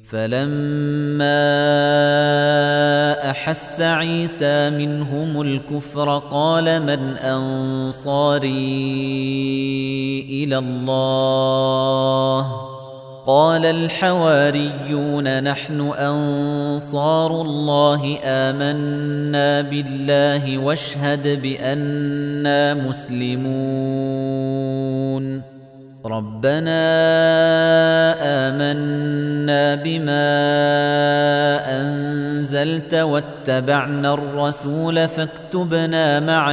فلما أحس عيسى منهم الكفر قال من أنصاري إلى الله قال الحواريون نحن أنصار الله آمنا بالله واشهد بأننا مسلمون ربنا آمنا بما أنزلت واتبعنا الرسول فاكتبنا مع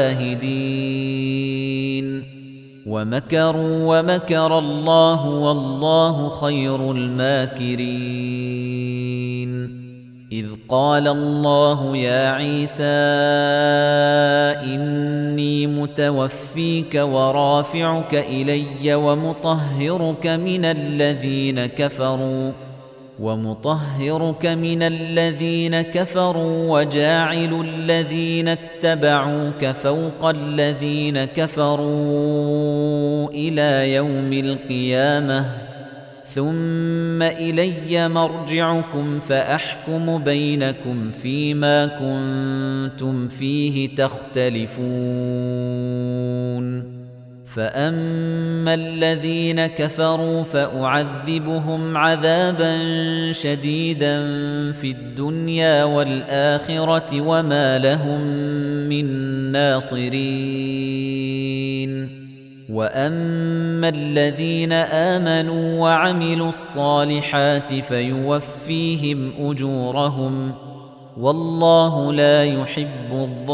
الشاهدين ومكروا ومكر الله والله خير الماكرين إذ قال الله يا عيسى إني متوفيك ورافعك إلي ومطهرك من الذين كفروا وجاعل الذين اتبعوك فوق الذين كفروا إلى يوم القيامة ثم إلي مرجعكم فأحكم بينكم فيما كنتم فيه تختلفون فأما الذين كفروا فأعذبهم عذابا شديدا في الدنيا والآخرة وما لهم من ناصرين وأما الذين آمنوا وعملوا الصالحات فيوفيهم أجورهم والله لا يحب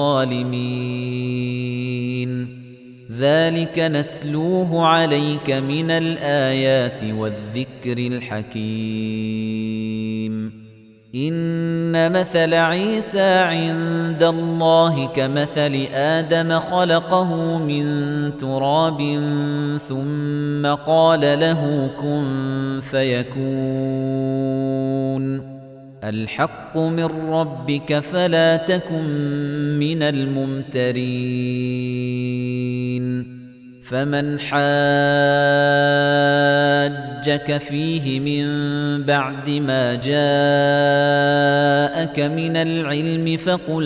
الظالمين ذلك نتلوه عليك من الآيات والذكر الحكيم إن مثل عيسى عند الله كمثل آدم خلقه من تراب ثم قال له كن فيكون الحق من ربك فلا تكن من الممترين فمن حاجك فيه من بعد ما جاءك من العلم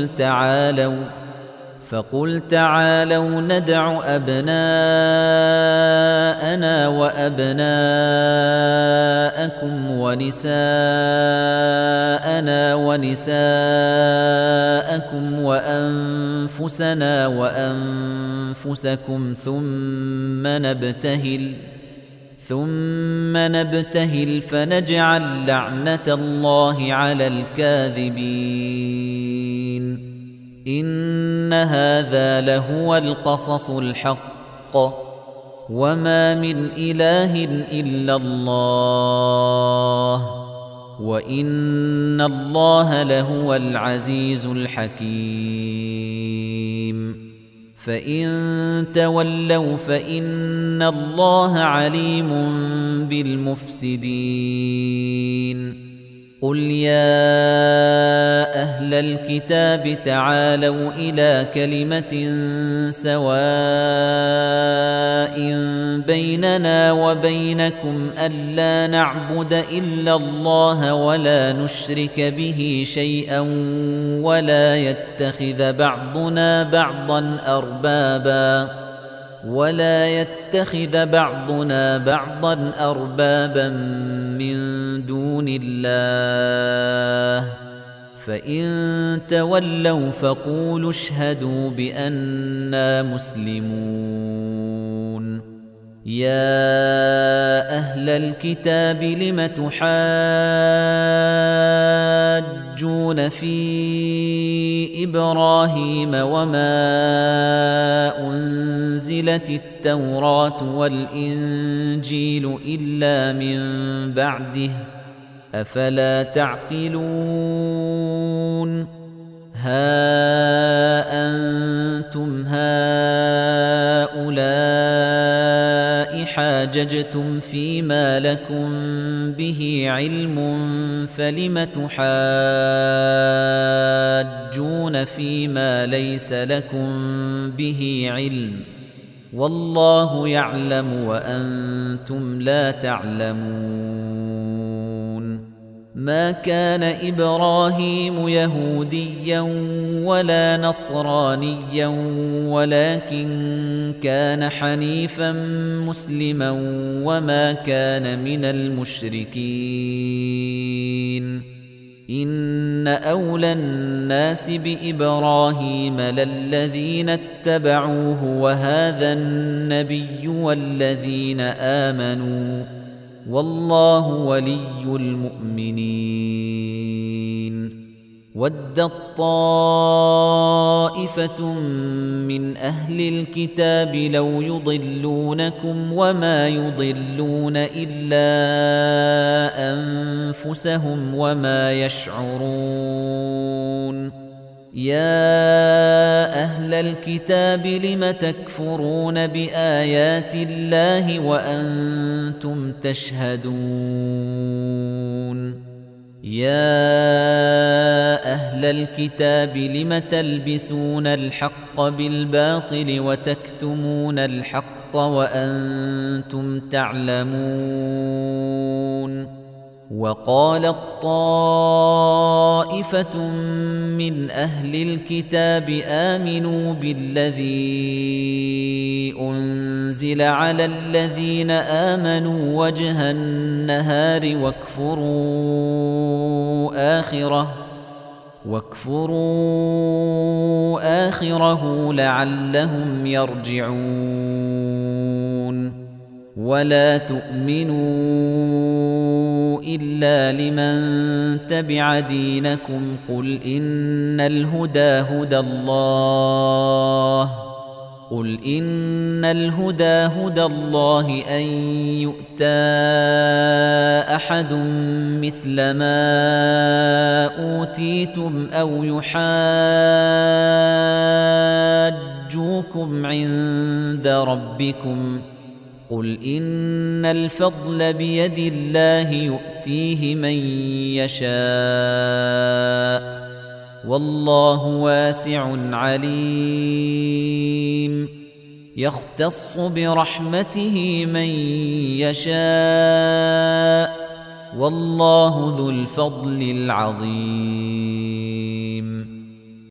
فقل تعالوا ندع أبناءنا وأبناءكم ونساءنا ونساءكم وأنفسنا وأنفسكم ثم نبتهل فنجعل لعنة الله على الكاذبين إن هذا لهو القصص الحق وما من إله إلا الله وإن الله لهو العزيز الحكيم فإن تولوا فإن الله عليم بالمفسدين قل يا أهل الكتاب تعالوا إلى كلمة سواء بيننا وبينكم ألا نعبد إلا الله ولا نشرك به شيئا ولا يتخذ بعضنا بعضا أربابا من دون الله فإن تولوا فقولوا اشهدوا بأننا مسلمون يا أهل الكتاب لم تحاجون في إبراهيم وما أنزلت التوراة والإنجيل إلا من بعده أفلا تعقلون ها أنتم هؤلاء حاججتم فيما لكم به علم فلم تحاجون فيما ليس لكم به علم والله يعلم وأنتم لا تعلمون ما كان إبراهيم يهوديا ولا نصرانيا ولكن كان حنيفا مسلما وما كان من المشركين إن أولى الناس بإبراهيم للذين اتبعوه وهذا النبي والذين آمنوا والله ولي المؤمنين ودت طائفة من أهل الكتاب لو يضلونكم وما يضلون إلا أنفسهم وما يشعرون يا أهل الكتاب لم تكفرون بآيات الله وأنتم تشهدون يا أهل الكتاب لم تلبسون الحق بالباطل وتكتمون الحق وأنتم تعلمون وقالت طائفة من أهل الكتاب آمنوا بالذي أنزل على الذين آمنوا وجه النهار واكفروا آخره لعلهم يرجعون ولا تؤمنوا إلا لمن تبع دينكم قل إن الهدى هدى الله أن يؤتى أحد مثل ما أوتيتم أو يحاجوكم عند ربكم قل إن الفضل بيد الله يؤتيه من يشاء والله واسع عليم يختص برحمته من يشاء والله ذو الفضل العظيم